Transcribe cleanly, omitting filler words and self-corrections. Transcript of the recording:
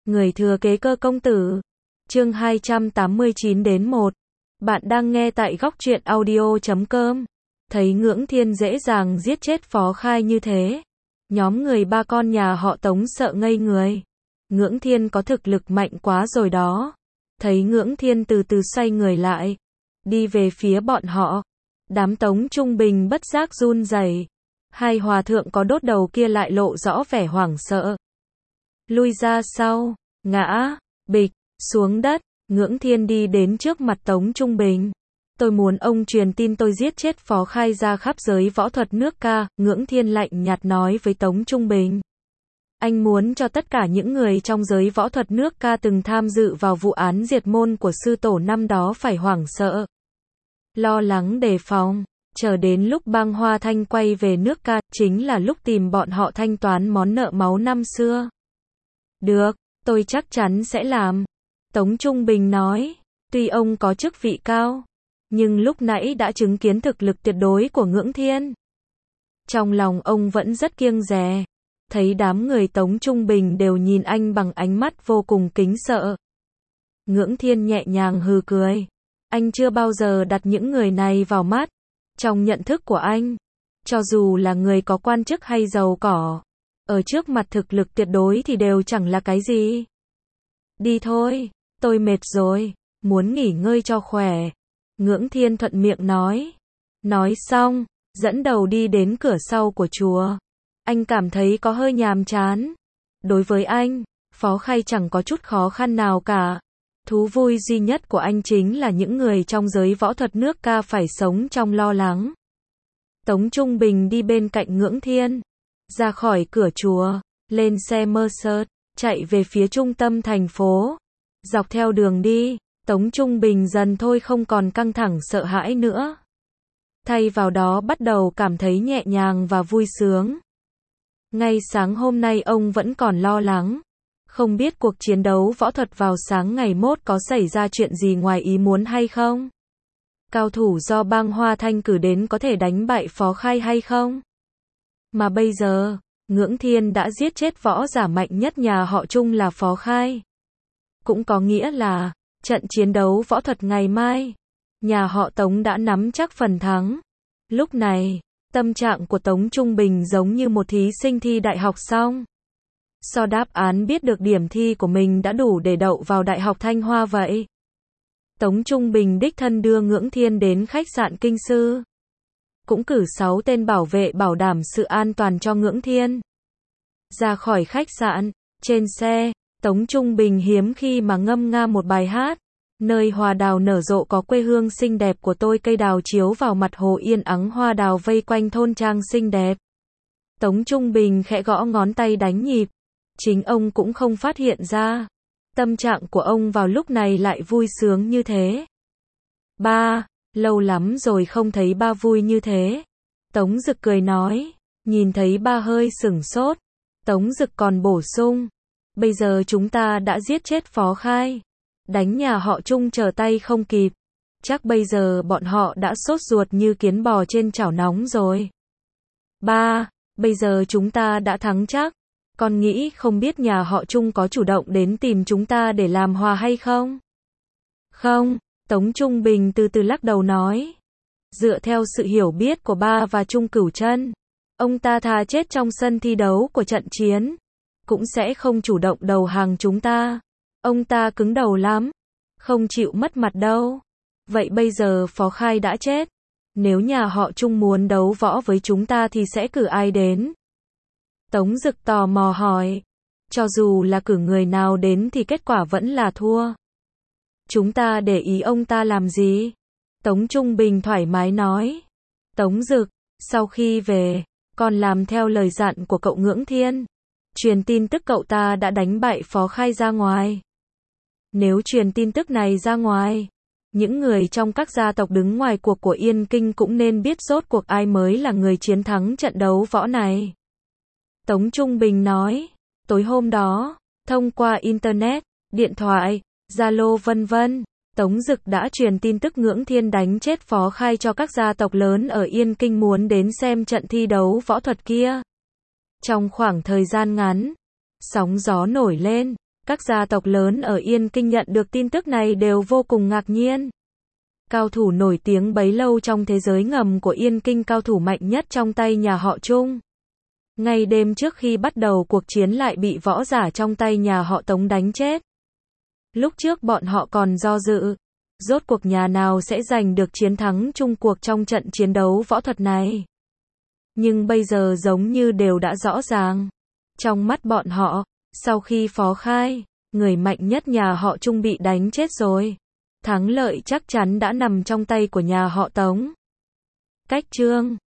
Người thừa kế Cơ công tử. Chương 289-1. Bạn đang nghe tại góc truyện audio.com. Thấy Ngưỡng Thiên dễ dàng giết chết Phó Khai như thế, nhóm người ba con nhà họ Tống sợ ngây người. Ngưỡng Thiên có thực lực mạnh quá rồi đó. Thấy Ngưỡng Thiên từ từ xoay người lại, đi về phía bọn họ. Đám Tống Trung Bình bất giác run rẩy. Hai hòa thượng có đốt đầu kia lại lộ rõ vẻ hoảng sợ. Lui ra sau, ngã, bịch, xuống đất. Ngưỡng Thiên đi đến trước mặt Tống Trung Bình. Tôi muốn ông truyền tin tôi giết chết Phó Khai ra khắp giới võ thuật nước ca. Ngưỡng Thiên lạnh nhạt nói với Tống Trung Bình. Anh muốn cho tất cả những người trong giới võ thuật nước ca từng tham dự vào vụ án diệt môn của sư tổ năm đó phải hoảng sợ, lo lắng đề phòng. Chờ đến lúc Bang Hoa Thanh quay về nước ca, chính là lúc tìm bọn họ thanh toán món nợ máu năm xưa. Được, tôi chắc chắn sẽ làm. Tống Trung Bình nói. Tuy ông có chức vị cao, nhưng lúc nãy đã chứng kiến thực lực tuyệt đối của Ngưỡng Thiên. Trong lòng ông vẫn rất kiêng dè. Thấy đám người Tống Trung Bình đều nhìn anh bằng ánh mắt vô cùng kính sợ. Ngưỡng Thiên nhẹ nhàng hừ cười. Anh chưa bao giờ đặt những người này vào mắt. Trong nhận thức của anh, cho dù là người có quan chức hay giàu có, ở trước mặt thực lực tuyệt đối thì đều chẳng là cái gì. Đi thôi, tôi mệt rồi, muốn nghỉ ngơi cho khỏe. Ngưỡng Thiên thuận miệng nói. Nói xong, dẫn đầu đi đến cửa sau của chùa. Anh cảm thấy có hơi nhàm chán. Đối với anh, Phó Khai chẳng có chút khó khăn nào cả. Thú vui duy nhất của anh chính là những người trong giới võ thuật nước ca phải sống trong lo lắng. Tống Trung Bình đi bên cạnh Ngưỡng Thiên, ra khỏi cửa chùa, lên xe Mercedes, chạy về phía trung tâm thành phố. Dọc theo đường đi, Tống Trung Bình dần thôi không còn căng thẳng sợ hãi nữa. Thay vào đó bắt đầu cảm thấy nhẹ nhàng và vui sướng. Ngay sáng hôm nay ông vẫn còn lo lắng. Không biết cuộc chiến đấu võ thuật vào sáng ngày mốt có xảy ra chuyện gì ngoài ý muốn hay không? Cao thủ do Bang Hoa Thanh cử đến có thể đánh bại Phó Khai hay không? Mà bây giờ, Ngưỡng Thiên đã giết chết võ giả mạnh nhất nhà họ Trung là Phó Khai. Cũng có nghĩa là, trận chiến đấu võ thuật ngày mai, nhà họ Tống đã nắm chắc phần thắng. Lúc này, tâm trạng của Tống Trung Bình giống như một thí sinh thi đại học xong. So đáp án biết được điểm thi của mình đã đủ để đậu vào Đại học Thanh Hoa vậy. Tống Trung Bình đích thân đưa Ngưỡng Thiên đến khách sạn Kinh Sư. Cũng cử 6 tên bảo vệ bảo đảm sự an toàn cho Ngưỡng Thiên. Ra khỏi khách sạn, trên xe, Tống Trung Bình hiếm khi mà ngâm nga một bài hát. Nơi hoa đào nở rộ có quê hương xinh đẹp của tôi, cây đào chiếu vào mặt hồ yên ắng, hoa đào vây quanh thôn trang xinh đẹp. Tống Trung Bình khẽ gõ ngón tay đánh nhịp. Chính ông cũng không phát hiện ra. Tâm trạng của ông vào lúc này lại vui sướng như thế. Ba, lâu lắm rồi không thấy ba vui như thế. Tống Dực cười nói. Nhìn thấy ba hơi sửng sốt. Tống Dực còn bổ sung. Bây giờ chúng ta đã giết chết Phó Khai. Đánh nhà họ Trung trở tay không kịp. Chắc bây giờ bọn họ đã sốt ruột như kiến bò trên chảo nóng rồi. Ba, bây giờ chúng ta đã thắng chắc. Con nghĩ không biết nhà họ Trung có chủ động đến tìm chúng ta để làm hòa hay không? Không, Tống Trung Bình từ từ lắc đầu nói. Dựa theo sự hiểu biết của ba và Trung Cửu Chân, ông ta thà chết trong sân thi đấu của trận chiến, cũng sẽ không chủ động đầu hàng chúng ta. Ông ta cứng đầu lắm, không chịu mất mặt đâu. Vậy bây giờ Phó Khai đã chết, nếu nhà họ Trung muốn đấu võ với chúng ta thì sẽ cử ai đến? Tống Dực tò mò hỏi. Cho dù là cử người nào đến thì kết quả vẫn là thua. Chúng ta để ý ông ta làm gì? Tống Trung Bình thoải mái nói. Tống Dực, sau khi về, con làm theo lời dặn của cậu Ngưỡng Thiên. Truyền tin tức cậu ta đã đánh bại Phó Khai ra ngoài. Nếu truyền tin tức này ra ngoài, những người trong các gia tộc đứng ngoài cuộc của Yên Kinh cũng nên biết rốt cuộc ai mới là người chiến thắng trận đấu võ này. Tống Trung Bình nói. Tối hôm đó, thông qua Internet, điện thoại, Zalo vân vân, Tống Dực đã truyền tin tức Ngưỡng Thiên đánh chết Phó Khai cho các gia tộc lớn ở Yên Kinh muốn đến xem trận thi đấu võ thuật kia. Trong khoảng thời gian ngắn, sóng gió nổi lên, Các gia tộc lớn ở Yên Kinh nhận được tin tức này đều vô cùng ngạc nhiên. Cao thủ nổi tiếng bấy lâu trong thế giới ngầm của Yên Kinh, cao thủ mạnh nhất trong tay nhà họ Trung. Ngay đêm trước khi bắt đầu cuộc chiến lại bị võ giả trong tay nhà họ Tống đánh chết. Lúc trước bọn họ còn do dự, rốt cuộc nhà nào sẽ giành được chiến thắng chung cuộc trong trận chiến đấu võ thuật này. Nhưng bây giờ giống như đều đã rõ ràng. Trong mắt bọn họ, sau khi Phó Khai, người mạnh nhất nhà họ Trung bị đánh chết rồi. Thắng lợi chắc chắn đã nằm trong tay của nhà họ Tống. Cách chương